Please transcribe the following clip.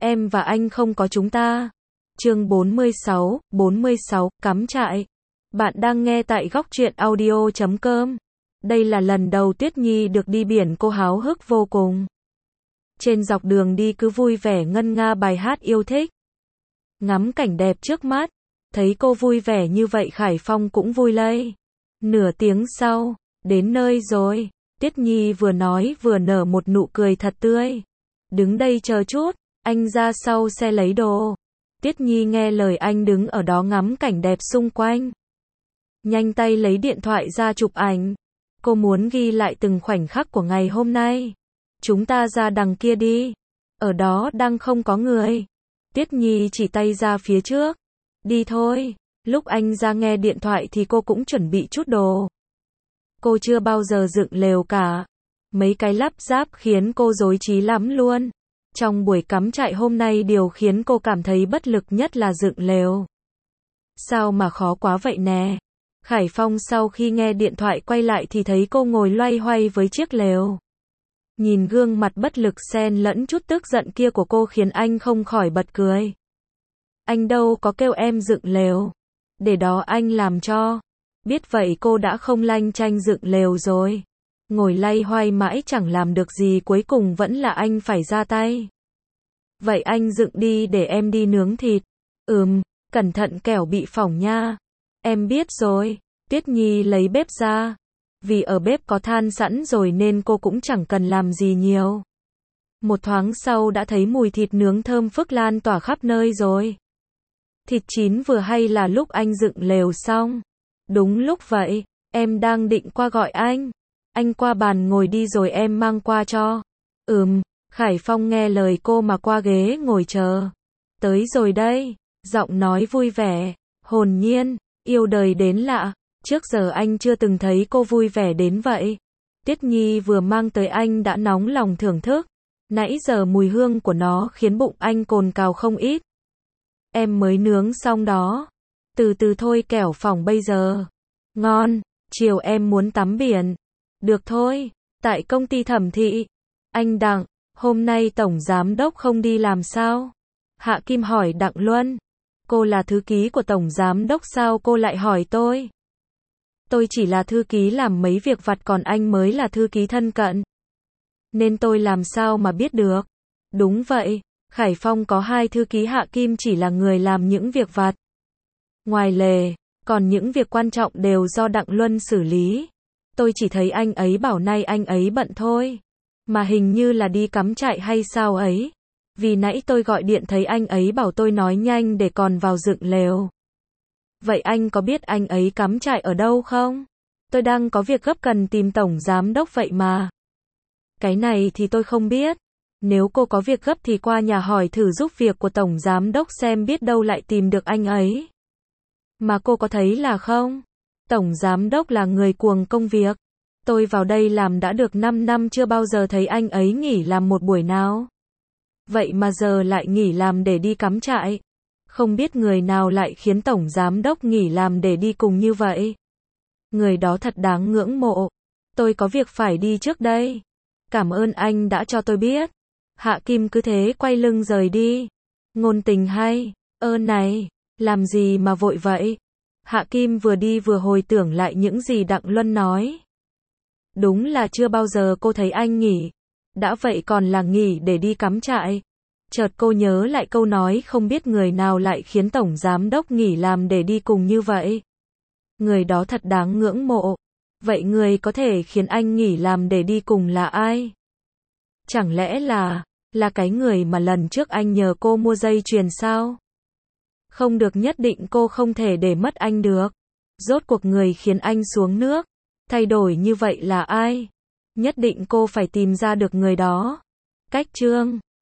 Em và anh không có chúng ta. Chương 46, cắm trại. Bạn đang nghe tại góc truyện audio.com. Đây là lần đầu Tuyết Nhi được đi biển, cô háo hức vô cùng. Trên dọc đường đi cứ vui vẻ ngân nga bài hát yêu thích. Ngắm cảnh đẹp trước mắt. Thấy cô vui vẻ như vậy Khải Phong cũng vui lây. Nửa tiếng sau, đến nơi rồi. Tuyết Nhi vừa nói vừa nở một nụ cười thật tươi. Đứng đây chờ chút, anh ra sau xe lấy đồ. Tuyết Nhi nghe lời anh đứng ở đó ngắm cảnh đẹp xung quanh. Nhanh tay lấy điện thoại ra chụp ảnh. Cô muốn ghi lại từng khoảnh khắc của ngày hôm nay. Chúng ta ra đằng kia đi. Ở đó đang không có người. Tuyết Nhi chỉ tay ra phía trước. Đi thôi. Lúc anh ra nghe điện thoại thì cô cũng chuẩn bị chút đồ. Cô chưa bao giờ dựng lều cả. Mấy cái lắp ráp khiến cô rối trí lắm luôn. Trong buổi cắm trại hôm nay điều khiến cô cảm thấy bất lực nhất là dựng lều. Sao mà khó quá vậy nè. Khải Phong sau khi nghe điện thoại quay lại thì thấy cô ngồi loay hoay với chiếc lều. Nhìn gương mặt bất lực xen lẫn chút tức giận kia của cô khiến anh không khỏi bật cười. Anh đâu có kêu em dựng lều. Để đó anh làm cho. Biết vậy cô đã không lanh chanh dựng lều rồi. Ngồi lay hoay mãi chẳng làm được gì, cuối cùng vẫn là anh phải ra tay. Vậy anh dựng đi để em đi nướng thịt. Cẩn thận kẻo bị phỏng nha. Em biết rồi. Tuyết Nhi lấy bếp ra. Vì ở bếp có than sẵn rồi nên cô cũng chẳng cần làm gì nhiều. Một thoáng sau đã thấy mùi thịt nướng thơm phức lan tỏa khắp nơi rồi. Thịt chín vừa hay là lúc anh dựng lều xong. Đúng lúc vậy, em đang định qua gọi anh. Anh qua bàn ngồi đi rồi em mang qua cho. Khải Phong nghe lời cô mà qua ghế ngồi chờ. Tới rồi đây. Giọng nói vui vẻ, hồn nhiên, yêu đời đến lạ. Trước giờ anh chưa từng thấy cô vui vẻ đến vậy. Tuyết Nhi vừa mang tới anh đã nóng lòng thưởng thức. Nãy giờ mùi hương của nó khiến bụng anh cồn cào không ít. Em mới nướng xong đó. Từ từ thôi kẻo phỏng bây giờ. Ngon, chiều em muốn tắm biển. Được thôi, tại công ty thẩm thị. Anh Đặng, hôm nay tổng giám đốc không đi làm sao? Hạ Kim hỏi Đặng Luân. Cô là thư ký của tổng giám đốc sao cô lại hỏi tôi? Tôi chỉ là thư ký làm mấy việc vặt còn anh mới là thư ký thân cận. Nên tôi làm sao mà biết được? Đúng vậy, Khải Phong có hai thư ký, Hạ Kim chỉ là người làm những việc vặt. Ngoài lề, còn những việc quan trọng đều do Đặng Luân xử lý. Tôi chỉ thấy anh ấy bảo nay anh ấy bận thôi. Mà hình như là đi cắm trại hay sao ấy. Vì nãy tôi gọi điện thấy anh ấy bảo tôi nói nhanh để còn vào dựng lều. Vậy anh có biết anh ấy cắm trại ở đâu không? Tôi đang có việc gấp cần tìm tổng giám đốc vậy mà. Cái này thì tôi không biết. Nếu cô có việc gấp thì qua nhà hỏi thử giúp việc của tổng giám đốc xem biết đâu lại tìm được anh ấy. Mà cô có thấy là không? Tổng giám đốc là người cuồng công việc. Tôi vào đây làm đã được 5 năm chưa bao giờ thấy anh ấy nghỉ làm một buổi nào. Vậy mà giờ lại nghỉ làm để đi cắm trại. Không biết người nào lại khiến tổng giám đốc nghỉ làm để đi cùng như vậy. Người đó thật đáng ngưỡng mộ. Tôi có việc phải đi trước đây. Cảm ơn anh đã cho tôi biết. Hạ Kim cứ thế quay lưng rời đi. Ngôn tình hay. Này, làm gì mà vội vậy? Hạ Kim vừa đi vừa hồi tưởng lại những gì Đặng Luân nói. Đúng là chưa bao giờ cô thấy anh nghỉ. Đã vậy còn là nghỉ để đi cắm trại. Chợt cô nhớ lại câu nói không biết người nào lại khiến tổng giám đốc nghỉ làm để đi cùng như vậy. Người đó thật đáng ngưỡng mộ. Vậy người có thể khiến anh nghỉ làm để đi cùng là ai? Chẳng lẽ là cái người mà lần trước anh nhờ cô mua dây chuyền sao? Không được, nhất định cô không thể để mất anh được. Rốt cuộc người khiến anh xuống nước, thay đổi như vậy là ai? Nhất định cô phải tìm ra được người đó. Cách chương